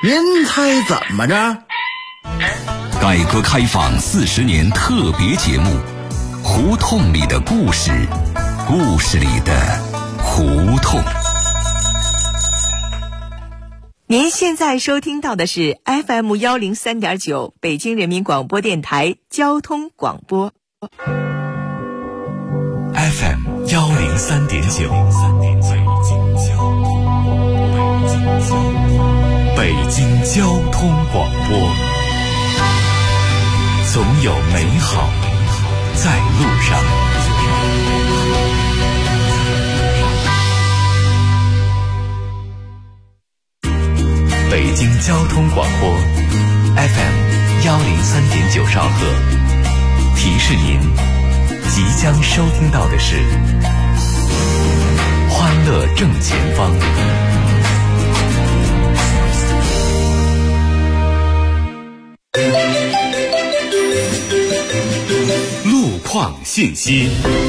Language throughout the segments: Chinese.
您猜怎么着？ 改革开放40年特别节目，胡同里的故事，故事里的胡同。 您现在收听到的是 FM 103.9北京人民广播电台交通广播。 FM 103.9，北京交通广播，总有美好在路上。北京交通广播 FM 103.9兆赫，提示您即将收听到的是欢乐正前方。路况信息。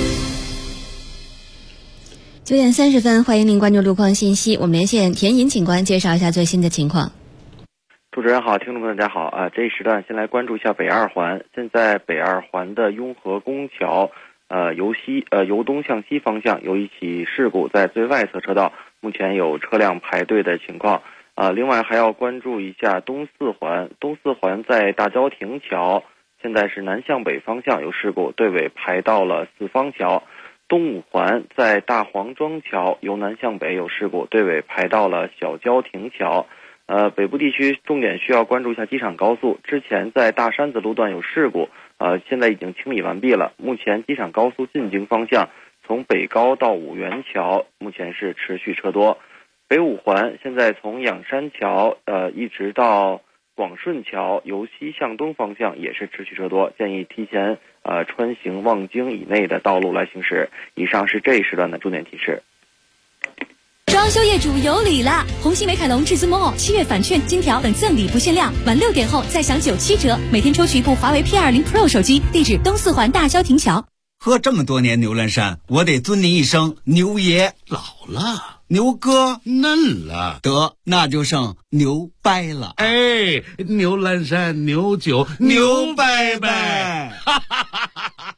9点30分，欢迎您关注路况信息。我们连线田银警官，介绍一下最新的情况。 主持人好，听众朋友大家好这一时段先来关注一下北二环。现在北二环的雍和宫桥由东向西方向有一起事故，在最外侧车道目前有车辆排队的情况另外还要关注一下东四环在大郊亭桥，现在是南向北方向有事故，队尾排到了四方桥。东五环在大黄庄桥由南向北有事故，队尾排到了小郊亭桥。北部地区重点需要关注一下机场高速，之前在大山子路段有事故，现在已经清理完毕了。目前机场高速进京方向从北高到五元桥目前是持续车多。北五环现在从仰山桥一直到广顺桥由西向东方向也是持续车多，建议提前穿行望京以内的道路来行驶。以上是这一时段的重点提示。 装修业主有礼了！红星美凯龙至尊 Mall7月返券、金条等赠礼不限量，晚6点后再享97折，每天抽取一部华为 P20 Pro 手机。地址东四环大郊亭桥。 喝这么多年牛栏山，我得尊您一声牛爷。 老了， 牛哥嫩了， 得那就剩牛掰了。 哎，牛栏山牛酒牛掰掰，哈哈哈哈哈！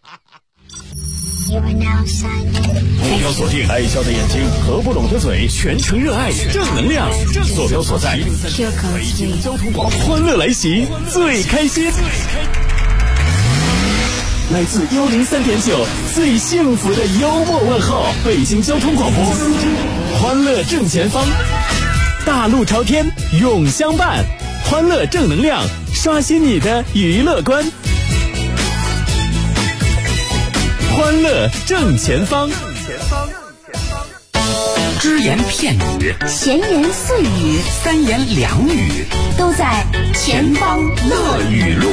目标锁定爱笑的眼睛，合不拢的嘴，全程热爱正能量。坐标所在北京交通广播，欢乐来袭，最开心。来自103.9最幸福的幽默问候，北京交通广播，欢乐正前方，大路朝天永相伴，欢乐正能量，刷新你的娱乐观。欢乐正前方， 只言片语， 闲言碎语， 三言两语， 都在前方乐语录。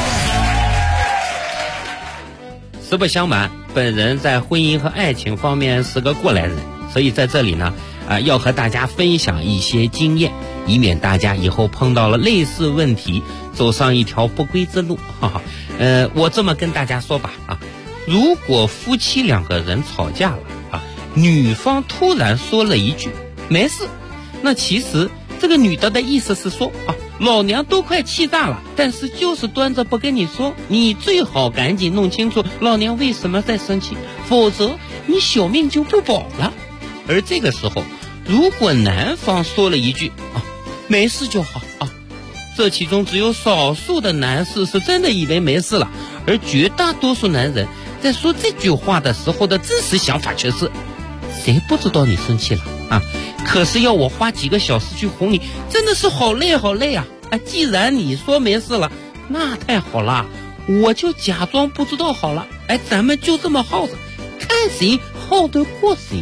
实不相瞒，本人在婚姻和爱情方面是个过来人，所以在这里呢，要和大家分享一些经验，以免大家以后碰到了类似问题，走上一条不归之路。我这么跟大家说吧如果夫妻2个人吵架了女方突然说了一句没事，那其实这个女的意思是说老娘都快气炸了，但是就是端着不跟你说，你最好赶紧弄清楚老娘为什么在生气，否则你小命就不保了。而这个时候如果男方说了一句没事就好这其中只有少数的男士是真的以为没事了，而绝大多数男人在说这句话的时候的真实想法却是谁不知道你生气了可是要我花几个小时去哄你，真的是好累好累既然你说没事了，那太好了，我就假装不知道好了，咱们就这么耗着，看谁耗得过谁。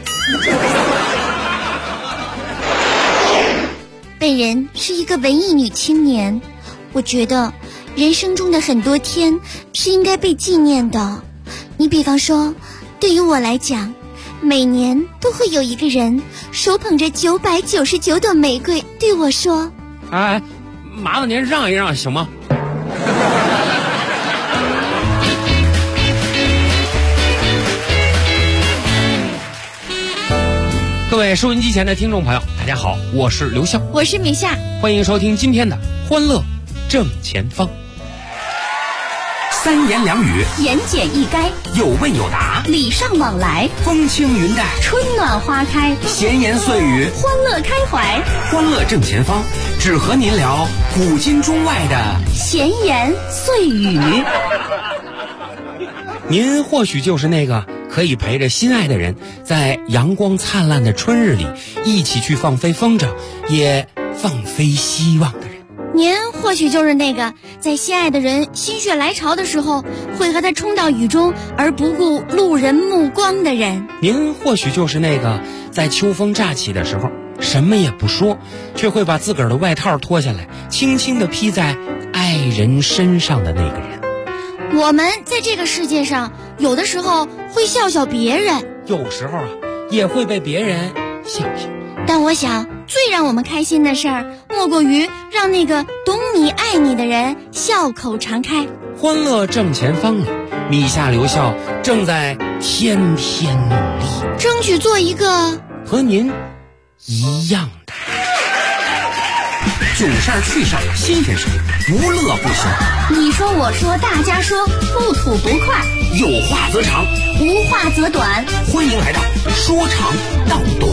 本人是一个文艺女青年，我觉得人生中的很多天是应该被纪念的。你比方说，对于我来讲，每年都会有一个人手捧着999朵玫瑰对我说麻烦您让一让行吗？各位位收音机前的听众朋友，大家好，我是刘笑， 我是米夏， 欢迎收听今天的欢乐正前方。 三言两语， 言简意赅， 有问有答， 礼尚往来， 风轻云淡， 春暖花开， 闲言碎语， 欢乐开怀， 欢乐正前方，只和您聊古今中外的闲言碎语。 您或许就是那个可以陪着心爱的人在阳光灿烂的春日里一起去放飞风筝，也放飞希望的人。 您或许就是那个在心爱的人心血来潮的时候会和他冲到雨中而不顾路人目光的人。 您或许就是那个在秋风乍起的时候什么也不说，却会把自个儿的外套脱下来轻轻地披在爱人身上的那个人。 我们在这个世界上有的时候会笑笑别人， 有时候也会被别人笑笑， 但我想最让我们开心的事儿莫过于让那个懂你爱你的人笑口常开。 欢乐正前方里，米夏刘笑正在天天努力， 争取做一个和您一样的囧事儿趣事儿新鲜事儿，无乐不休。 你说我说大家说，不吐不快， 有话则长， 无话则短。 欢迎来到说长道短。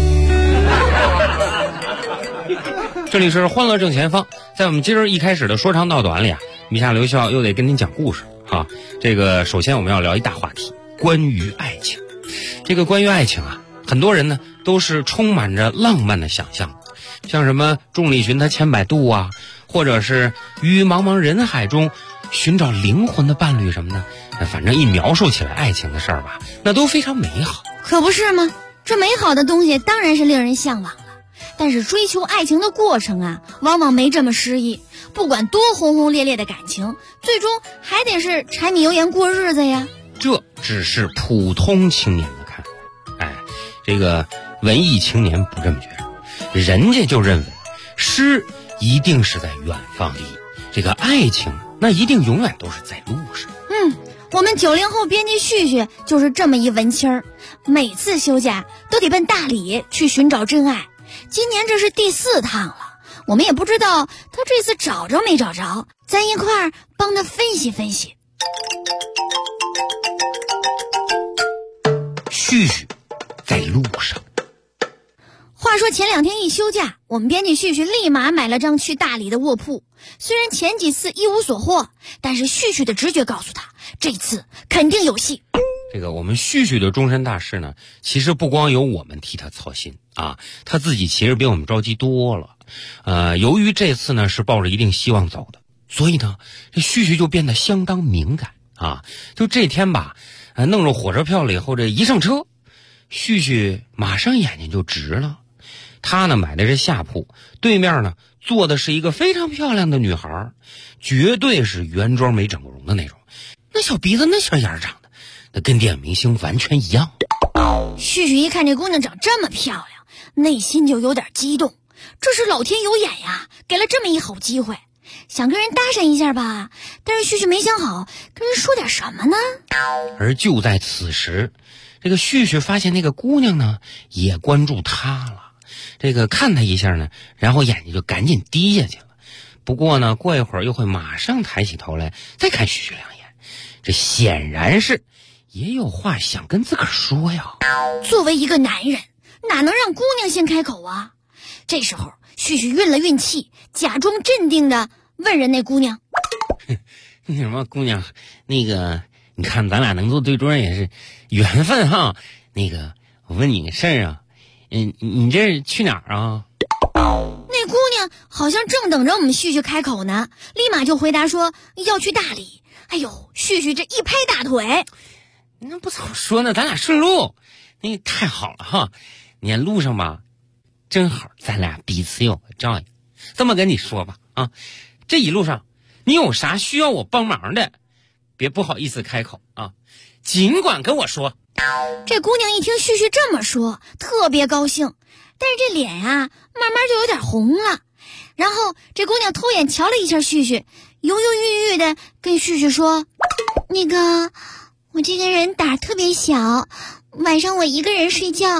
这里是欢乐正前方，在我们今儿一开始的说长道短里啊，米夏刘笑又得跟您讲故事啊。这个首先我们要聊一大话题，关于爱情。这个关于爱情啊，很多人呢都是充满着浪漫的想象，像什么众里寻他千百度啊，或者是于茫茫人海中寻找灵魂的伴侣什么的，反正一描述起来爱情的事儿吧，那都非常美好。 可不是吗？这美好的东西当然是令人向往了，但是追求爱情的过程啊，往往没这么诗意。不管多轰轰烈烈的感情，最终还得是柴米油盐过日子呀。 这只是普通青年的看法，这个文艺青年不这么觉得，人家就认为诗一定是在远方里，这个爱情那一定永远都是在路上。 我们90后编辑旭旭就是这么一文青儿，每次休假都得奔大理去寻找真爱。今年这是第4趟了，我们也不知道他这次找着没找着，咱一块儿帮他分析分析。 旭旭在路上。 话说前2天一休假，我们编辑旭旭立马买了张去大理的卧铺。虽然前几次一无所获，但是旭旭的直觉告诉他，这次肯定有戏。 这个我们旭旭的终身大事呢，其实不光有我们替他操心啊，他自己其实比我们着急多了。由于这次呢是抱着一定希望走的，所以呢这旭旭就变得相当敏感啊。就这天吧，弄着火车票了以后，这一上车，旭旭马上眼睛就直了。他呢买的是下铺，对面呢坐的是一个非常漂亮的女孩，绝对是原装没整过容的那种，那小鼻子那小眼长的，那跟电影明星完全一样。 旭旭一看这姑娘长这么漂亮，内心就有点激动，这是老天有眼呀，给了这么一好机会，想跟人搭讪一下吧，但是旭旭没想好跟人说点什么呢。 而就在此时，这个旭旭发现那个姑娘呢也关注他了，这个看他一下呢，然后眼睛就赶紧低下去了。不过呢，过一会儿又会马上抬起头来再看旭旭2眼，这显然是也有话想跟自个儿说呀。 作为一个男人，哪能让姑娘先开口啊？这时候旭旭运了运气，假装镇定的问人那姑娘： 那什么姑娘，那个你看咱俩能做对桌也是缘分哈。那个我问你个事儿啊，你这是去哪儿啊？ 那姑娘好像正等着我们旭旭开口呢，立马就回答说要去大理。哎呦，旭旭这一拍大腿， 那不早说呢，咱俩顺路，那太好了哈。你看路上吧，正好咱俩彼此有个照应。这么跟你说吧啊，这一路上你有啥需要我帮忙的，别不好意思开口啊，尽管跟我说。 这姑娘一听旭旭这么说，特别高兴，但是这脸啊慢慢就有点红了。然后这姑娘偷眼瞧了一下旭旭，犹犹豫豫的跟旭旭说：那个我这个人胆儿特别小，晚上我一个人睡觉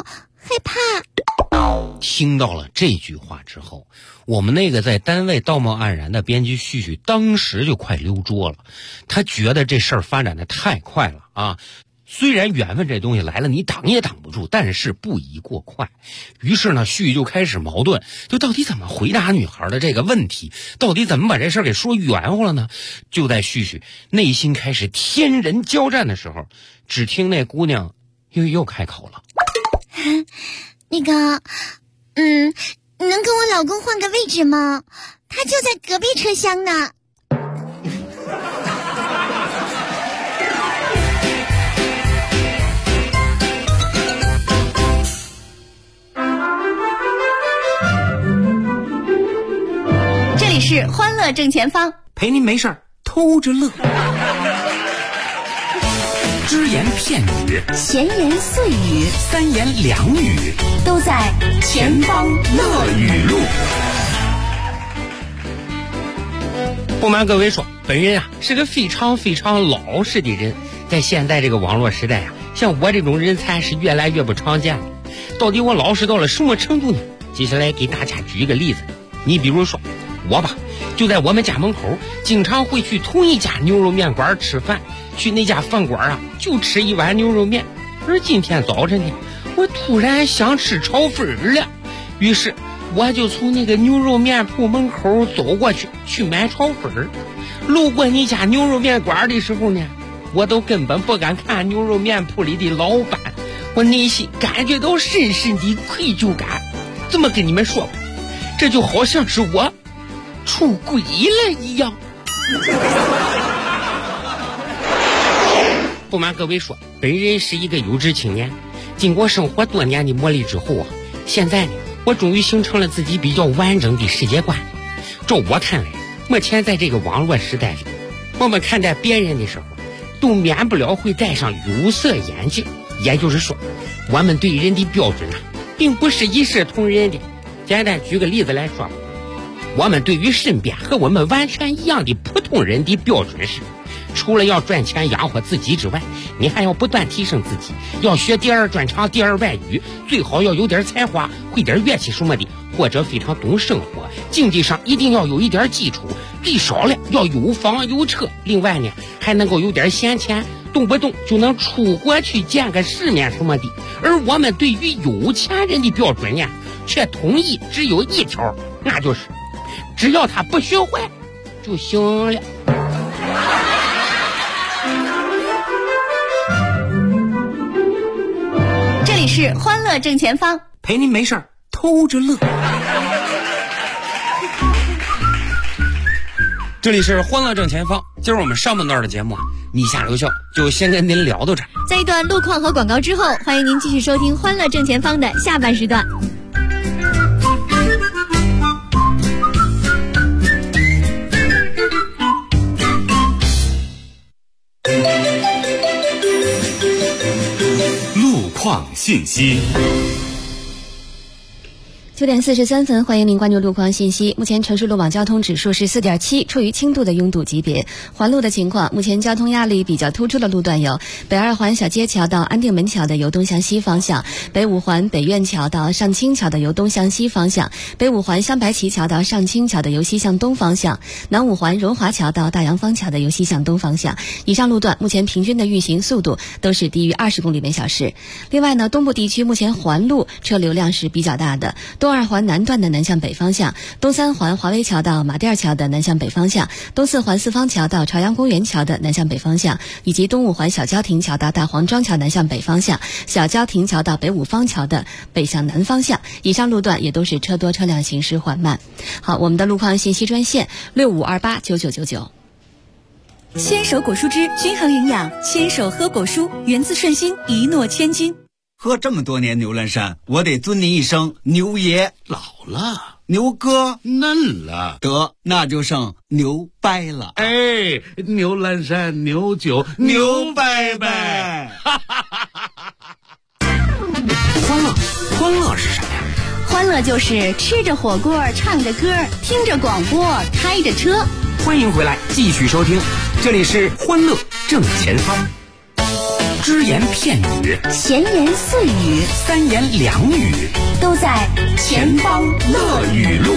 害怕。 听到了这句话之后，我们那个在单位道貌岸然的编辑旭旭当时就快溜桌了。他觉得这事儿发展的太快了啊！虽然缘分这东西来了你挡也挡不住，但是不宜过快。于是呢，旭旭就开始矛盾，就到底怎么回答女孩的这个问题，到底怎么把这事儿给说圆乎了呢？就在旭旭内心开始天人交战的时候，只听那姑娘又开口了。 那个你能跟我老公换个位置吗？他就在隔壁车厢呢。 这里是欢乐正前方， 陪您没事儿偷着乐。只言片语， 闲言碎语， 三言两语， 都在前方乐语录。 不瞒各位说，本人是个非常非常老实的人，在现在这个网络时代像我这种人才是越来越不常见了。到底我老实到了什么程度呢？接下来给大家举一个例子。你比如说我吧，就在我们家门口经常会去同一家牛肉面馆吃饭，去那家饭馆就吃一碗牛肉面。而今天早晨呢，我突然想吃炒粉了，于是我就从那个牛肉面铺门口走过去买炒粉。路过那家牛肉面馆的时候呢，我都根本不敢看牛肉面铺里的老板，我内心感觉到深深的愧疚感。怎么跟你们说吧，这就好像是我出轨了一样。不瞒各位说，本人是一个有志青年，经过生活多年的磨砺之后现在呢，我终于形成了自己比较完整的世界观。照我看来，目前在这个网络时代里，我们看待别人的时候都免不了会戴上有色眼镜，也就是说，我们对人的标准并不是一视同仁的。简单举个例子来说，我们对于身边和我们完全一样的普通人的标准是，除了要赚钱养活自己之外，你还要不断提升自己，要学第二专长、第二外语，最好要有点才华，会点乐器什么的，或者非常懂生活。经济上一定要有一点基础，最少了要有房有车，另外呢还能够有点闲钱，动不动就能出国去见个世面什么的。而我们对于有钱人的标准却统一只有一条，那就是只要他不学坏就行了。 这里是欢乐正前方， 陪您没事儿偷着乐。 这里是欢乐正前方，今儿我们上半段的节目你下留校就先跟您聊到这儿。 在一段路况和广告之后，欢迎您继续收听欢乐正前方的下半时段。 路况信息。 9点43分，欢迎您关注路况信息。目前城市路网交通指数是4.7，处于轻度的拥堵级别。环路的情况，目前交通压力比较突出的路段有北二环小街桥到安定门桥的由东向西方向，北五环北苑桥到上清桥的由东向西方向，北五环香白旗桥到上清桥的由西向东方向，南五环荣华桥到大洋坊桥的由西向东方向。以上路段目前平均的运行速度都是低于20公里每小时。另外呢，东部地区目前环路车流量是比较大的，东二环南段的南向北方向，东三环华威桥到马甸桥的南向北方向，东四环四方桥到朝阳公园桥的南向北方向，以及东五环小郊亭桥到大黄庄桥南向北方向，小郊亭桥到北五方桥的北向南方向。以上路段也都是车多车辆行驶缓慢。好，我们的路况信息专线65289999。 牵手果蔬汁均衡营养，牵手喝果蔬，源自顺心，一诺千金。 喝这么多年牛栏山，我得尊您一声牛爷。 老了， 牛哥嫩了， 得那就剩牛掰了。 哎，牛栏山牛酒牛掰掰。 欢乐是什么呀？ 欢乐就是吃着火锅，唱着歌，听着广播，开着车。 欢迎回来，继续收听，这里是欢乐正前方。 只言片语， 闲言碎语， 三言两语， 都在前方乐语录。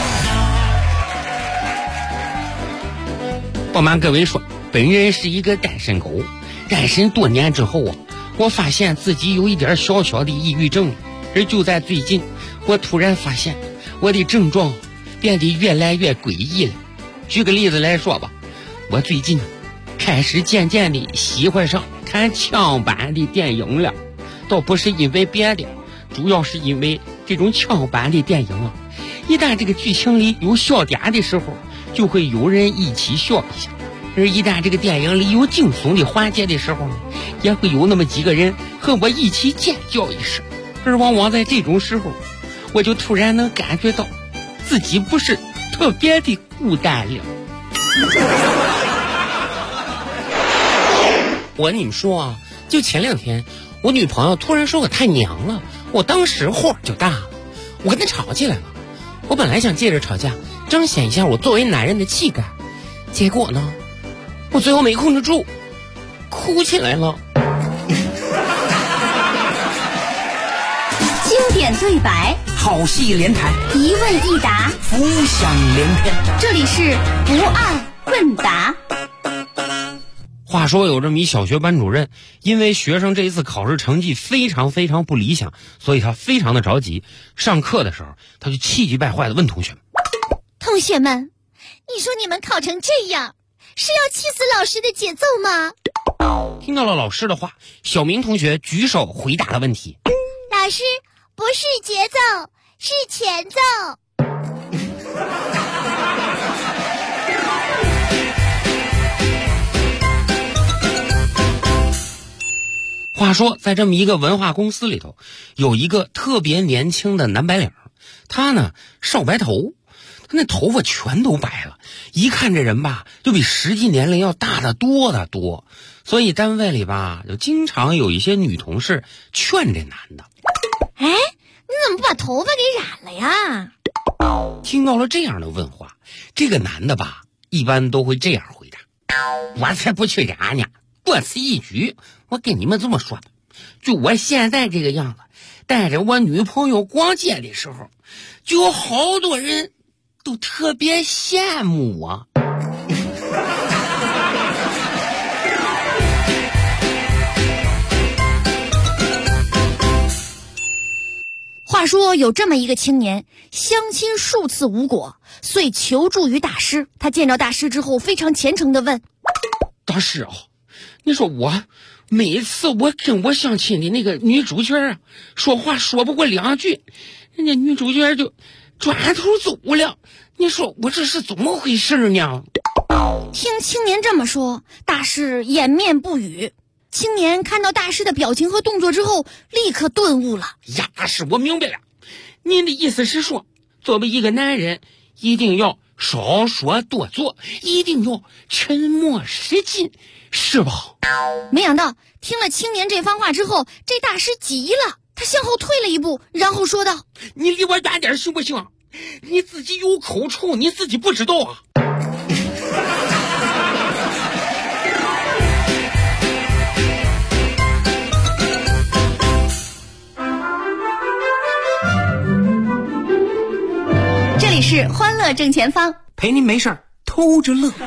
不瞒各位说，本人是一个单身狗，单身多年之后啊，我发现自己有一点小小的抑郁症，而就在最近，我突然发现我的症状变得越来越诡异了。举个例子来说吧，我最近开始渐渐地喜欢上看枪版的电影了，倒不是因为别的，主要是因为这种枪版的电影啊，一旦这个剧情里有笑点的时候，就会有人一起笑一下，而一旦这个电影里有惊悚的环节的时候呢，也会有那么几个人和我一起尖叫一声。而往往在这种时候，我就突然能感觉到自己不是特别的孤单了。我跟你们说啊，就前2天，我女朋友突然说我太娘了，我当时火就大了，我跟她吵起来了。我本来想借着吵架彰显一下我作为男人的气概，结果呢，我最后没控制住，哭起来了。 经典对白， 好戏连台， 一问一答， 浮想联翩。 这里是不二问答。 话说有这么一小学班主任，因为学生这一次考试成绩非常不理想，所以他非常的着急。上课的时候，他就气急败坏的问同学们： 同学们，你说你们考成这样，是要气死老师的节奏吗？ 听到了老师的话，小明同学举手回答了问题： 老师，不是节奏，是前奏。 话说在这么一个文化公司里头，有一个特别年轻的男白领，他呢少白头，他那头发全都白了，一看这人吧就比实际年龄要大得多得多，所以单位里吧就经常有一些女同事劝这男的： 哎，你怎么不把头发给染了呀？ 听到了这样的问话，这个男的吧一般都会这样回答：我才不去染呢，多此一举。我跟你们这么说吧，就我现在这个样子，带着我女朋友逛街的时候，就有好多人都特别羡慕我。 话说有这么一个青年，相亲数次无果，遂求助于大师。他见到大师之后，非常虔诚地问： 大师啊，你说我每次我跟我相亲的那个女主角啊，说话说不过2句，人家女主角就转头走了，你说我这是怎么回事呢？ 听青年这么说，大师掩面不语。青年看到大师的表情和动作之后，立刻顿悟了。 呀，大师，我明白了，您的意思是说，作为一个男人，一定要少说多做，一定要沉默是金，是吧？ 没想到听了青年这番话之后，这大师急了，他向后退了一步，然后说道： 你离我远点行不行？你自己有口臭，你自己不知道啊。 这里是欢乐正前方， 陪您没事儿偷着乐。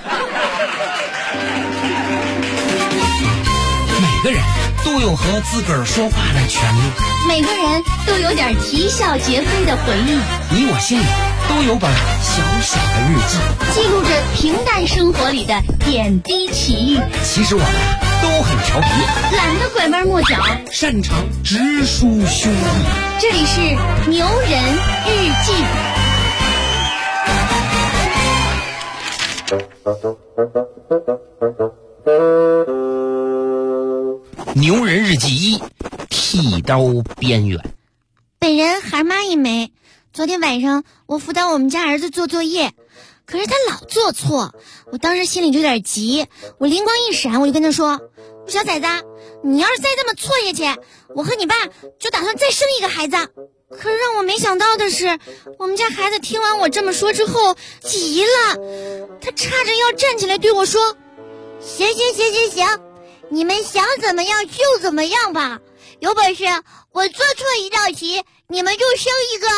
每个人都有和自个儿说话的权利， 每个人都有点啼笑皆非的回忆， 你我心里都有本小小的日记， 记录着平淡生活里的点滴奇遇。 其实我们都很调皮， 懒得拐弯抹角， 擅长直抒胸臆。 这里是牛人日记。 牛人日记1，剃刀边缘。 本人孩妈一枚。昨天晚上我辅导我们家儿子做作业，可是他老做错，我当时心里就有点急。我灵光一闪，我就跟他说：小崽子，你要是再这么错下去，我和你爸就打算再生一个孩子。可是让我没想到的是，我们家孩子听完我这么说之后急了，他叉着腰站起来对我说：行， 你们想怎么样就怎么样吧。有本事我做错一道题，你们就生一个。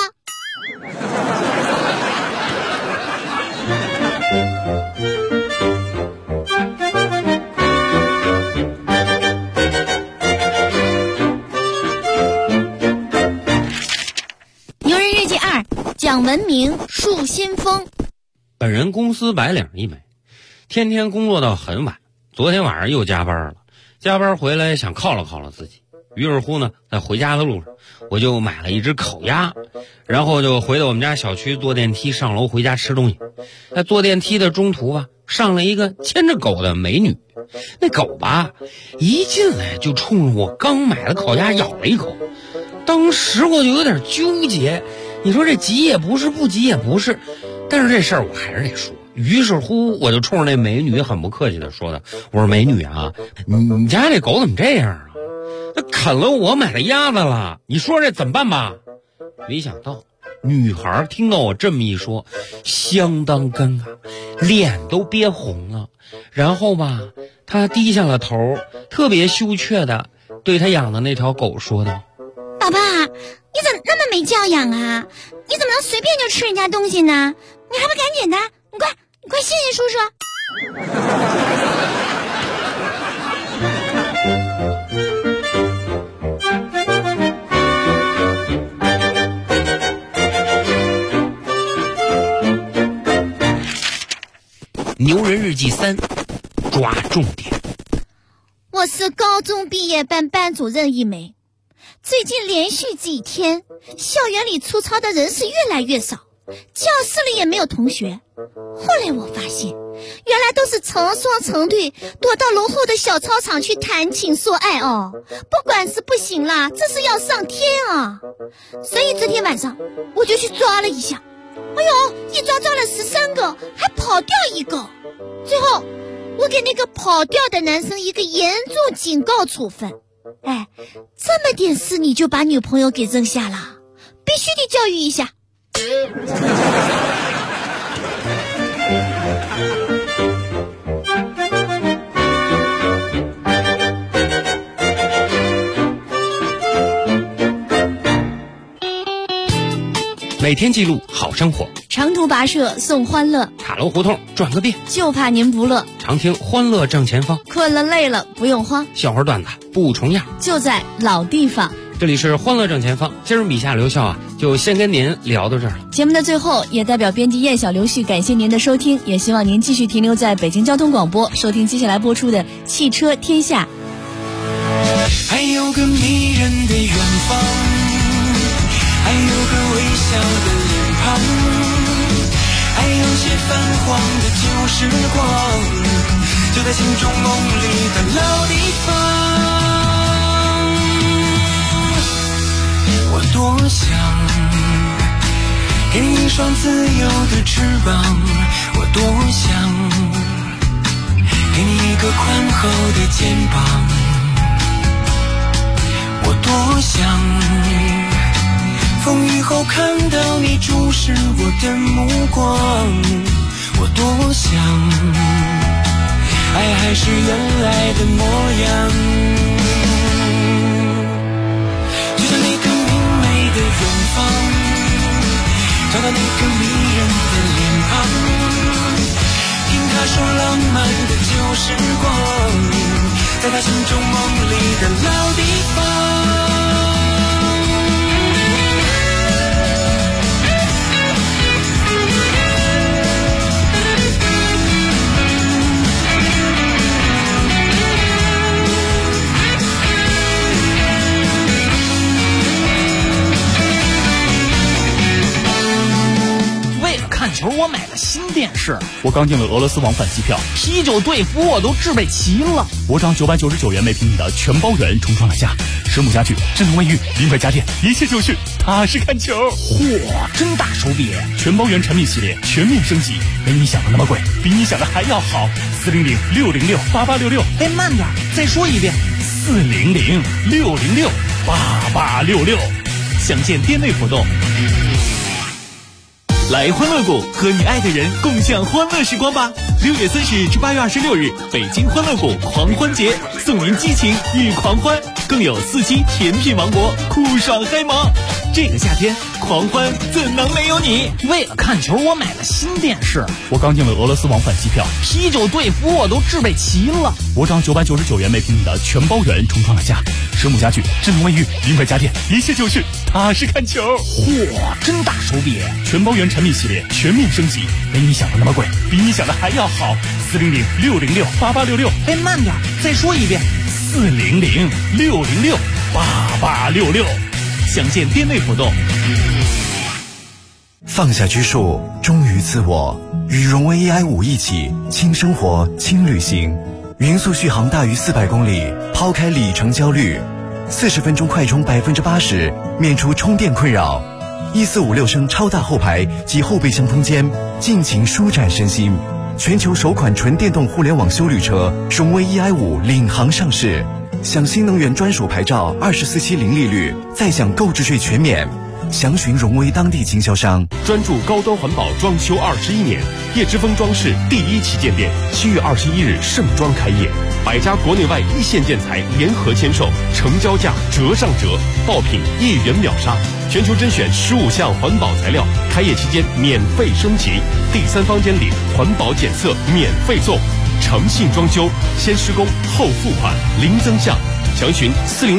牛人日记2， 讲文明树新风。 本人公司白领一枚，天天工作到很晚，昨天晚上又加班了。加班回来想犒劳犒劳自己，于是乎呢，在回家的路上，我就买了一只烤鸭，然后就回到我们家小区，坐电梯上楼回家吃东西。在坐电梯的中途吧，上了一个牵着狗的美女，那狗吧一进来就冲着我刚买的烤鸭咬了一口，当时我就有点纠结，你说这急也不是，不急也不是，但是这事儿我还是得说。于是乎我就冲着那美女很不客气的说的，我说美女啊，你家这狗怎么这样啊？它啃了我买的鸭子了，你说这怎么办吧？没想到女孩听到我这么一说，相当尴尬，脸都憋红了，然后吧她低下了头，特别羞怯的对她养的那条狗说道， 宝宝，你怎么那么没教养啊？你怎么能随便就吃人家东西呢？你还不赶紧的，你快谢谢叔叔。 牛人日记3，抓重点。 我是高中毕业班班主任一枚，最近连续几天，校园里粗糙的人是越来越少，教室里也没有同学。后来我发现，原来都是成双成对躲到楼后的小操场去谈情说爱哦。不管是不行啦，这是要上天啊！所以这天晚上我就去抓了一下，哎呦，一抓了13个，还跑掉一个。最后我给那个跑掉的男生一个严重警告处分。哎，这么点事你就把女朋友给扔下了，必须得教育一下。 每天记录好生活， 长途跋涉送欢乐， 塔楼胡同转个遍， 就怕您不乐。 常听欢乐正前方， 困了累了不用慌， 笑话段子不重样， 就在老地方。 这里是欢乐正前方，今儿笔下留校啊，就先跟您聊到这儿了。 节目的最后，也代表编辑燕小刘旭感谢您的收听，也希望您继续停留在北京交通广播，收听接下来播出的《汽车天下》。 还有个迷人的远方，还有个微笑的脸庞，还有些泛黄的旧时光，就在心中梦里的老地方。我多想给你一双自由的翅膀，我多想给你一个宽厚的肩膀，我多想风雨后看到你注视我的目光，我多想爱还是原来的模样，就像那个明媚的远方，找到那个迷人的脸庞，听他说浪漫的旧时光，在他心中梦里的老地方。 看球我买了新电视， 我刚订了俄罗斯往返机票， 啤酒队服我都置备齐了。 我涨999元每平米的全包圆重创了价，10亩家具、智能卫浴、零块家电，一切就绪，踏实看球。 嚯，真大手笔！ 全包圆产品系列全面升级，没你想的那么贵，比你想的还要好。400-606-8866。 哎，慢点，再说一遍。 400-606-8866。详见店内活动。 来欢乐谷和你爱的人共享欢乐时光吧！6月30日至8月26日，北京欢乐谷狂欢节，送您激情与狂欢，更有4期甜品王国酷爽嗨萌。这个夏天狂欢怎能没有你？ 为了看球，我买了新电视。 我刚订了俄罗斯往返机票， 啤酒队服我都置备齐了。 我涨999元每平米的全包圆重创了家，实木家具、智能卫浴、名牌家电，一切就是踏实看球。 嚯，真大手笔！ 全包圆产品系列全面升级，没你想的那么贵，比你想的还要好。400-606-8866。 哎，慢点，再说一遍。 400-606-8866。详见店内活动。 放下拘束，忠于自我，与荣威 AI5一起轻生活、轻旅行。匀速续航大于400公里，抛开里程焦虑，40分钟快充80%，免除充电困扰。1456升超大后排及后备箱空间，尽情舒展身心。全球首款纯电动互联网休旅车荣威 EI5领航上市，享新能源专属牌照，24期零利率，再享购置税全免。详询荣威当地经销商。 专注高端环保装修21年，叶之峰装饰第1旗舰店7月21日盛装开业，100家国内外一线建材联合签售，成交价折上折，爆品1元秒杀，全球甄选15项环保材料，开业期间免费升级，第3方监理环保检测免费送，诚信装修，先施工后付款，零增项。详询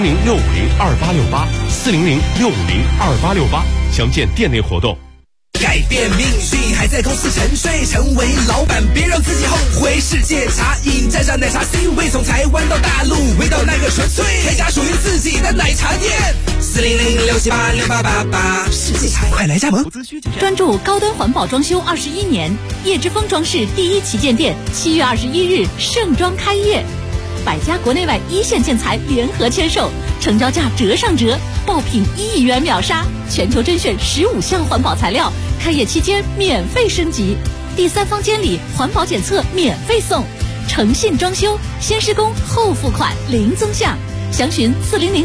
400-650-2868，400-650-2868，详见店内活动。 改变命运还在公司沉睡，成为老板别让自己后悔。世界茶饮沾上奶茶 C 位，从台湾到大陆，味道那个纯粹，开家属于自己的奶茶店。400-678-6888，世界茶快来加盟。 专注高端环保装修21年，叶之峰装饰第1旗舰店7月21日盛装开业，100家国内外一线建材联合签售，成交价折上折，爆品1亿元秒杀，全球甄选15项环保材料，开业期间免费升级，第3方监理环保检测免费送，诚信装修，先施工后付款，零增项。详询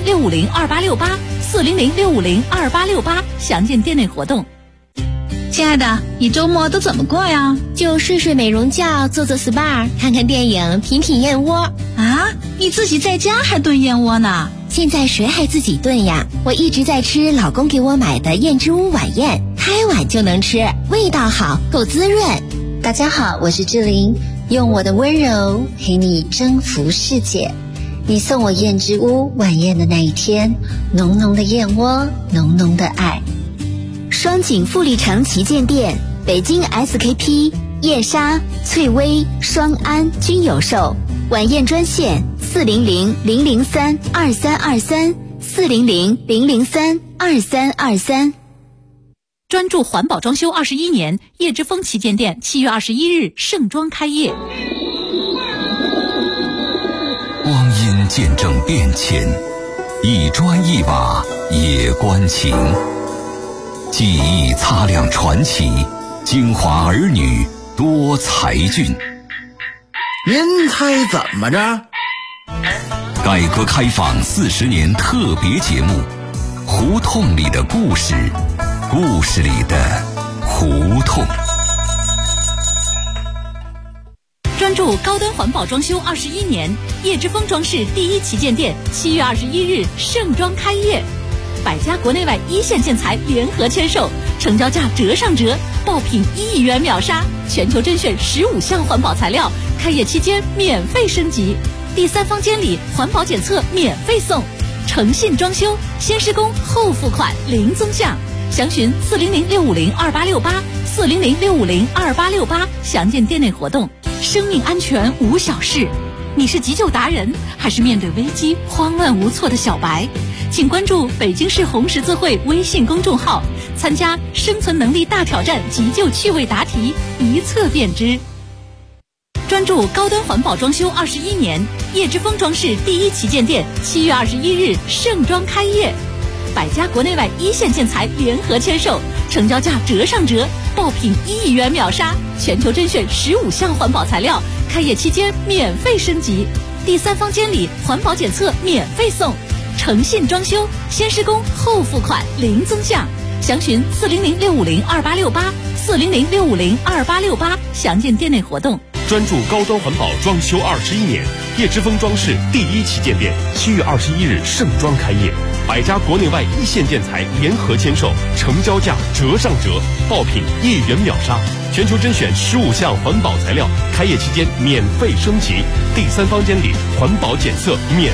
400-650-2868，400-650-2868，详见店内活动。 亲爱的，你周末都怎么过呀？ 就睡睡美容觉，做做 SPA， 看看电影，品品燕窝。 啊，你自己在家还炖燕窝呢？ 现在谁还自己炖呀？我一直在吃老公给我买的燕之屋晚宴，开碗就能吃，味道好，够滋润。大家好，我是志玲，用我的温柔陪你征服世界。你送我燕之屋晚宴的那一天，浓浓的燕窝，浓浓的爱。双井富力城旗舰店，北京 SKP、燕莎、翠微、双安均有售。晚宴专线400-003-2323，400-003-2323。 专注环保装修21年，叶之峰旗舰店7月21日盛装开业。 光阴见证变迁，一砖一瓦也关情。记忆擦亮传奇，京华儿女多才俊。 您猜怎么着？ 改革开放40年特别节目，胡同里的故事，故事里的胡同。 专注高端环保装修21年，叶之峰装饰第1旗舰店7月21日盛装开业，100家国内外一线建材联合签售，成交价折上折，爆品1亿元秒杀，全球甄选15项环保材料，开业期间免费升级，第3方监理环保检测免费送，诚信装修，先施工后付款，零增项。详询400-650-2868，400-650-2868，详见店内活动。生命安全无小事，你是急救达人，还是面对危机慌乱无措的小白？请关注北京市红十字会微信公众号，参加生存能力大挑战急救趣味答题，一测便知。专注高端环保装修21年，叶之峰装饰第1旗舰店7月21日盛装开业，100家国内外一线建材联合签售，成交价折上折，爆品1亿元秒杀，全球甄选15项环保材料，开业期间免费升级，第3方监理环保检测免费送，诚信装修，先施工后付款，零增项。 详询400-650-2868，400-650-2868，详见店内活动。 专注高端环保装修21年，叶之峰装饰第1旗舰店7月21日盛装开业，100家国内外一线建材联合签售，成交价折上折，爆品1元秒杀，全球甄选15项环保材料，开业期间免费升级，第3方监理，环保检测免